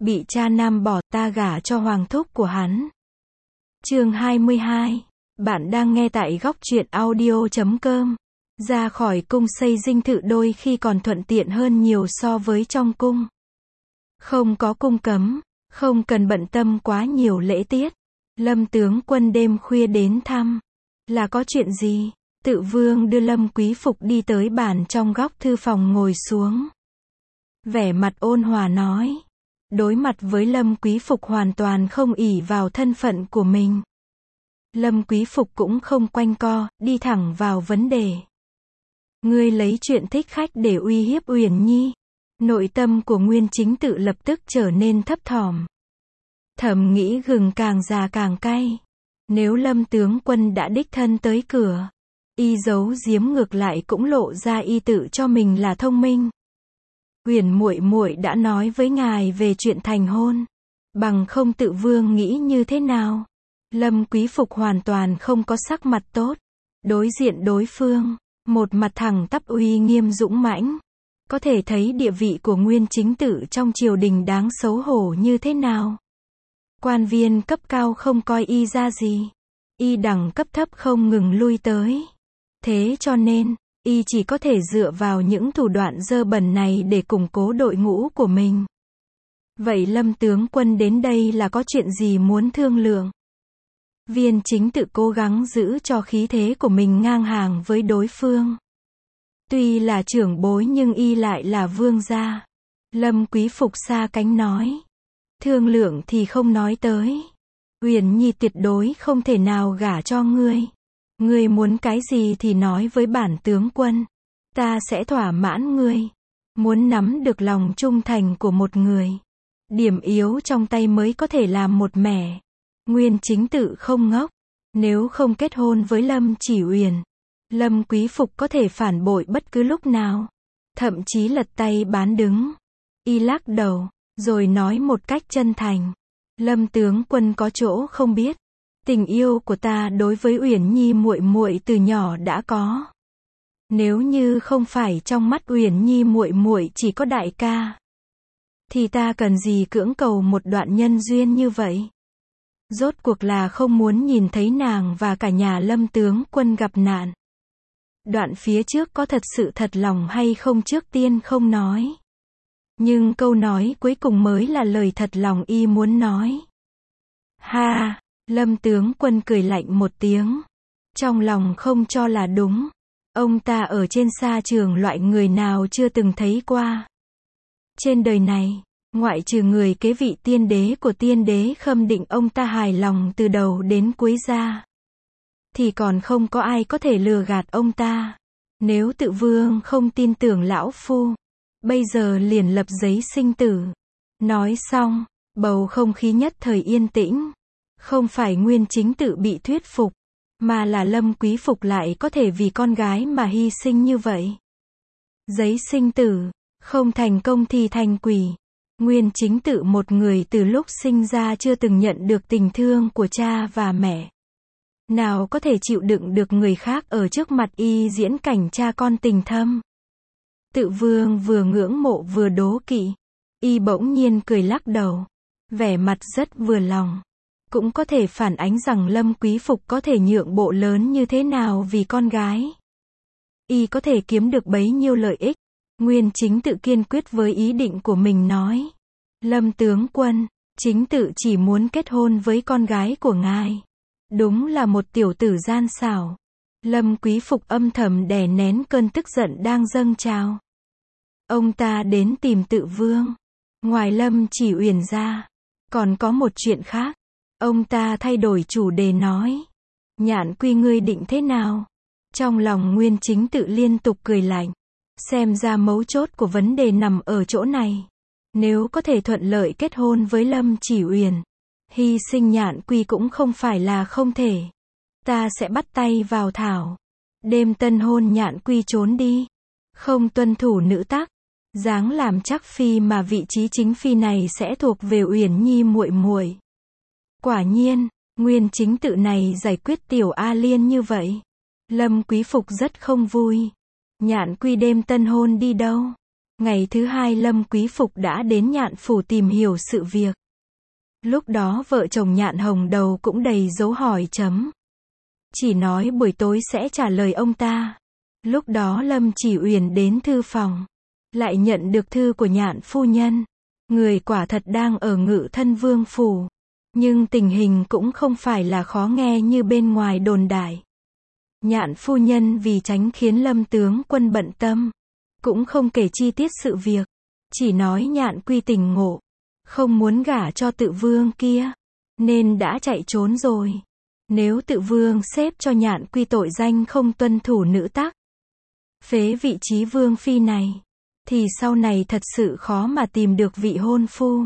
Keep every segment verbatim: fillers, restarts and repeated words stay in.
bị cha nam bỏ, ta gả cho hoàng thúc của hắn. Chương hai mươi hai. Bạn đang nghe tại góc truyện audio chấm com. Ra khỏi cung xây dinh thự đôi khi còn thuận tiện hơn nhiều so với trong cung. Không có cung cấm, không cần bận tâm quá nhiều lễ tiết. Lâm tướng quân đêm khuya đến thăm. Là có chuyện gì? Tự vương đưa Lâm Quý Phục đi tới bàn trong góc thư phòng ngồi xuống. Vẻ mặt ôn hòa nói. Đối mặt với Lâm Quý Phục hoàn toàn không ỷ vào thân phận của mình. Lâm Quý Phục cũng không quanh co, đi thẳng vào vấn đề. Ngươi lấy chuyện thích khách để uy hiếp Uyển Nhi. Nội tâm của Nguyên Chính Tự lập tức trở nên thấp thỏm. Thầm nghĩ gừng càng già càng cay. Nếu Lâm tướng quân đã đích thân tới cửa, y giấu giếm ngược lại cũng lộ ra y tự cho mình là thông minh. Uyển muội muội đã nói với ngài về chuyện thành hôn, bằng không Tự vương nghĩ như thế nào? Lâm Quý Phục hoàn toàn không có sắc mặt tốt. Đối diện đối phương, một mặt thẳng tắp uy nghiêm dũng mãnh, có thể thấy địa vị của Nguyên Chính Tự trong triều đình đáng xấu hổ như thế nào. Quan viên cấp cao không coi y ra gì, y đẳng cấp thấp không ngừng lui tới. Thế cho nên, y chỉ có thể dựa vào những thủ đoạn dơ bẩn này để củng cố đội ngũ của mình. Vậy Lâm tướng quân đến đây là có chuyện gì muốn thương lượng? Viên Chính Tự cố gắng giữ cho khí thế của mình ngang hàng với đối phương. Tuy là trưởng bối nhưng y lại là vương gia. Lâm Quý Phục xa cánh nói. Thương lượng thì không nói tới. Uyển Nhi tuyệt đối không thể nào gả cho ngươi. Ngươi muốn cái gì thì nói với bản tướng quân. Ta sẽ thỏa mãn ngươi. Muốn nắm được lòng trung thành của một người. Điểm yếu trong tay mới có thể làm một mẻ. Nguyên Chính Tự không ngốc. Nếu không kết hôn với Lâm Chỉ Uyển, Lâm Quý Phục có thể phản bội bất cứ lúc nào. Thậm chí lật tay bán đứng. Y lắc đầu, rồi nói một cách chân thành. Lâm tướng quân có chỗ không biết. Tình yêu của ta đối với Uyển Nhi muội muội từ nhỏ đã có. Nếu như không phải trong mắt Uyển Nhi muội muội chỉ có đại ca, thì ta cần gì cưỡng cầu một đoạn nhân duyên như vậy? Rốt cuộc là không muốn nhìn thấy nàng và cả nhà Lâm tướng quân gặp nạn. Đoạn phía trước có thật sự thật lòng hay không trước tiên không nói. Nhưng câu nói cuối cùng mới là lời thật lòng y muốn nói. Ha, Lâm tướng quân cười lạnh một tiếng. Trong lòng không cho là đúng. Ông ta ở trên sa trường loại người nào chưa từng thấy qua. Trên đời này, ngoại trừ người kế vị tiên đế của tiên đế Khâm Định ông ta hài lòng từ đầu đến cuối ra, thì còn không có ai có thể lừa gạt ông ta. Nếu Tự vương không tin tưởng lão phu, bây giờ liền lập giấy sinh tử. Nói xong, bầu không khí nhất thời yên tĩnh. Không phải Nguyên Chính Tự bị thuyết phục, mà là Lâm Quý Phục lại có thể vì con gái mà hy sinh như vậy. Giấy sinh tử, không thành công thì thành quỷ. Nguyên Chính Tự một người từ lúc sinh ra chưa từng nhận được tình thương của cha và mẹ. Nào có thể chịu đựng được người khác ở trước mặt y diễn cảnh cha con tình thâm. Tự vương vừa ngưỡng mộ vừa đố kỵ. Y bỗng nhiên cười lắc đầu. Vẻ mặt rất vừa lòng. Cũng có thể phản ánh rằng Lâm Quý Phục có thể nhượng bộ lớn như thế nào vì con gái. Y có thể kiếm được bấy nhiêu lợi ích. Nguyên Chính Tự kiên quyết với ý định của mình nói. Lâm tướng quân, Chính Tự chỉ muốn kết hôn với con gái của ngài. Đúng là một tiểu tử gian xảo. Lâm Quý Phục âm thầm đè nén cơn tức giận đang dâng trào. Ông ta đến tìm Tự vương. Ngoài Lâm Chỉ Uyển ra, còn có một chuyện khác. Ông ta thay đổi chủ đề nói. Nhạn Quy ngươi định thế nào? Trong lòng Nguyên Chính Tự liên tục cười lạnh. Xem ra mấu chốt của vấn đề nằm ở chỗ này. Nếu có thể thuận lợi kết hôn với Lâm Chỉ Uyển, hy sinh Nhạn Quy cũng không phải là không thể. Ta sẽ bắt tay vào thảo. Đêm tân hôn Nhạn Quy trốn đi. Không tuân thủ nữ tắc. Dáng làm chắc phi mà vị trí chính phi này sẽ thuộc về Uyển Nhi muội muội. Quả nhiên, Nguyên Chính Tự này giải quyết tiểu A Liên như vậy. Lâm Quý Phục rất không vui. Nhạn Quy đêm tân hôn đi đâu? Ngày thứ hai Lâm Quý Phục đã đến Nhạn phủ tìm hiểu sự việc. Lúc đó vợ chồng Nhạn Hồng đầu cũng đầy dấu hỏi chấm. Chỉ nói buổi tối sẽ trả lời ông ta. Lúc đó Lâm Chỉ Uyển đến thư phòng, lại nhận được thư của Nhạn phu nhân. Người quả thật đang ở Ngự Thân Vương phủ, nhưng tình hình cũng không phải là khó nghe như bên ngoài đồn đại. Nhạn phu nhân vì tránh khiến Lâm tướng quân bận tâm, cũng không kể chi tiết sự việc, chỉ nói Nhạn Quy tình ngộ, không muốn gả cho Tự Vương kia, nên đã chạy trốn rồi. Nếu Tự Vương xếp cho Nhạn Quy tội danh không tuân thủ nữ tắc, phế vị trí vương phi này, thì sau này thật sự khó mà tìm được vị hôn phu.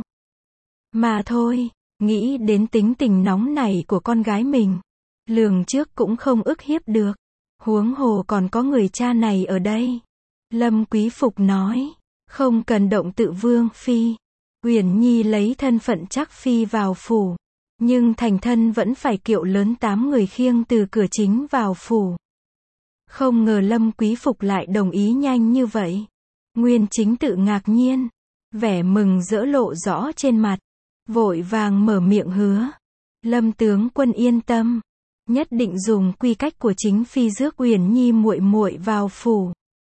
Mà thôi, nghĩ đến tính tình nóng nảy của con gái mình, lường trước cũng không ức hiếp được, huống hồ còn có người cha này ở đây. Lâm Quý Phục nói, không cần động Tự Vương phi. Uyển Nhi lấy thân phận chắc phi vào phủ, nhưng thành thân vẫn phải kiệu lớn tám người khiêng từ cửa chính vào phủ. Không ngờ Lâm Quý Phục lại đồng ý nhanh như vậy. Nguyên Chính Tự ngạc nhiên, vẻ mừng rỡ lộ rõ trên mặt, vội vàng mở miệng hứa. Lâm tướng quân yên tâm, nhất định dùng quy cách của chính phi rước Uyển Nhi muội muội vào phủ.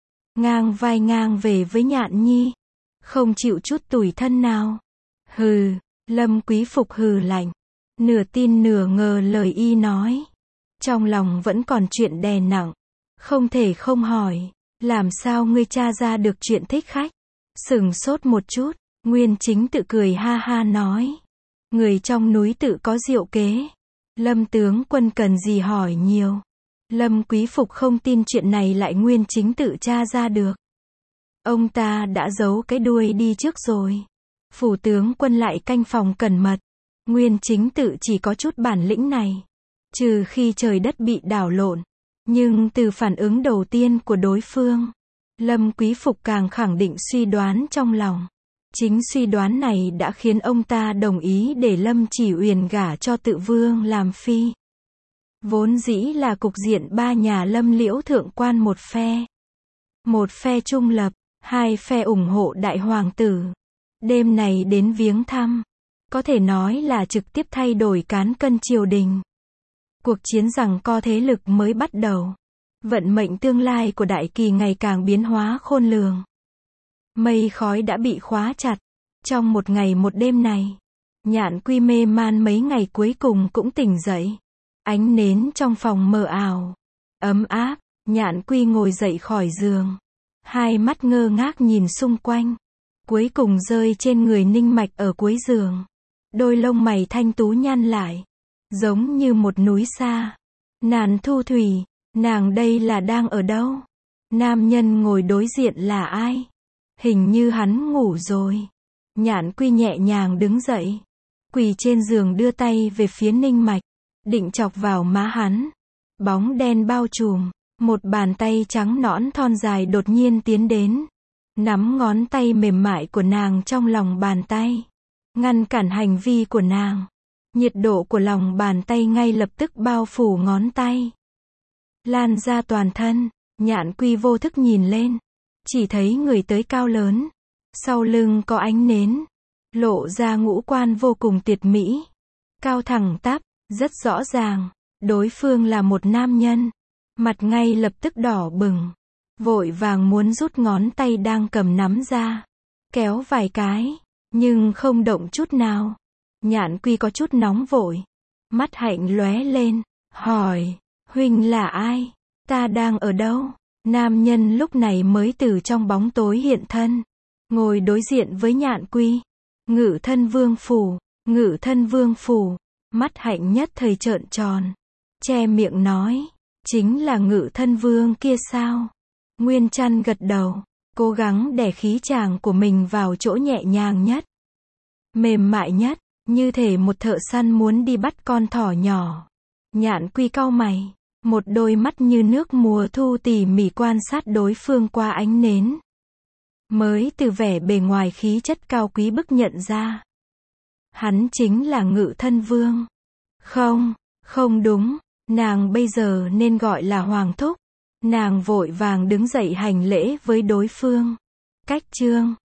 Ngang vai ngang về với Nhạn Nhi, không chịu chút tủi thân nào. Hừ, Lâm Quý Phục hừ lạnh, nửa tin nửa ngờ lời y nói. Trong lòng vẫn còn chuyện đè nặng, không thể không hỏi, làm sao ngươi tra ra được chuyện thích khách? Sửng sốt một chút, Nguyên Chính Tự cười ha ha nói, người trong núi tự có diệu kế, Lâm tướng quân cần gì hỏi nhiều. Lâm Quý Phục không tin chuyện này lại Nguyên Chính Tự tra ra được. Ông ta đã giấu cái đuôi đi trước rồi. Phủ tướng quân lại canh phòng cẩn mật. Nguyên Chính Tự chỉ có chút bản lĩnh này, trừ khi trời đất bị đảo lộn. Nhưng từ phản ứng đầu tiên của đối phương, Lâm Quý Phục càng khẳng định suy đoán trong lòng. Chính suy đoán này đã khiến ông ta đồng ý để Lâm Chỉ Uyển gả cho Tự Vương làm phi. Vốn dĩ là cục diện ba nhà Lâm Liễu thượng quan một phe. Một phe trung lập, hai phe ủng hộ đại hoàng tử. Đêm này đến viếng thăm, có thể nói là trực tiếp thay đổi cán cân triều đình. Cuộc chiến giằng co thế lực mới bắt đầu. Vận mệnh tương lai của Đại Kỳ ngày càng biến hóa khôn lường. Mây khói đã bị khóa chặt. Trong một ngày một đêm này, Nhạn Quy mê man mấy ngày cuối cùng cũng tỉnh dậy. Ánh nến trong phòng mờ ảo, ấm áp, Nhạn Quy ngồi dậy khỏi giường. Hai mắt ngơ ngác nhìn xung quanh. Cuối cùng rơi trên người Ninh Mạch ở cuối giường. Đôi lông mày thanh tú nhăn lại, giống như một núi xa. Nàn Thu Thủy, nàng đây là đang ở đâu? Nam nhân ngồi đối diện là ai? Hình như hắn ngủ rồi. Nhạn Quy nhẹ nhàng đứng dậy, quỳ trên giường đưa tay về phía Ninh Mạch, định chọc vào má hắn. Bóng đen bao trùm, một bàn tay trắng nõn thon dài đột nhiên tiến đến, nắm ngón tay mềm mại của nàng trong lòng bàn tay, ngăn cản hành vi của nàng. Nhiệt độ của lòng bàn tay ngay lập tức bao phủ ngón tay, lan ra toàn thân. Nhạn Quy vô thức nhìn lên, chỉ thấy người tới cao lớn, sau lưng có ánh nến, lộ ra ngũ quan vô cùng tuyệt mỹ, cao thẳng tắp, rất rõ ràng, đối phương là một nam nhân. Mặt ngay lập tức đỏ bừng, vội vàng muốn rút ngón tay đang cầm nắm ra, kéo vài cái, nhưng không động chút nào. Nhạn Quy có chút nóng vội, mắt hạnh lóe lên, hỏi, huynh là ai? Ta đang ở đâu? Nam nhân lúc này mới từ trong bóng tối hiện thân, ngồi đối diện với Nhạn Quy. Ngự Thân Vương phủ, Ngự Thân Vương phủ. Mắt hạnh nhất thời trợn tròn, che miệng nói, chính là Ngự Thân Vương kia sao? Nguyên Trăn gật đầu, cố gắng đè khí chàng của mình vào chỗ nhẹ nhàng nhất, mềm mại nhất, như thể một thợ săn muốn đi bắt con thỏ nhỏ. Nhạn Quy cau mày, một đôi mắt như nước mùa thu tỉ mỉ quan sát đối phương qua ánh nến. Mới từ vẻ bề ngoài khí chất cao quý bức nhận ra, hắn chính là Ngự Thân Vương. Không, không đúng, nàng bây giờ nên gọi là Hoàng Thúc. Nàng vội vàng đứng dậy hành lễ với đối phương. Cách chương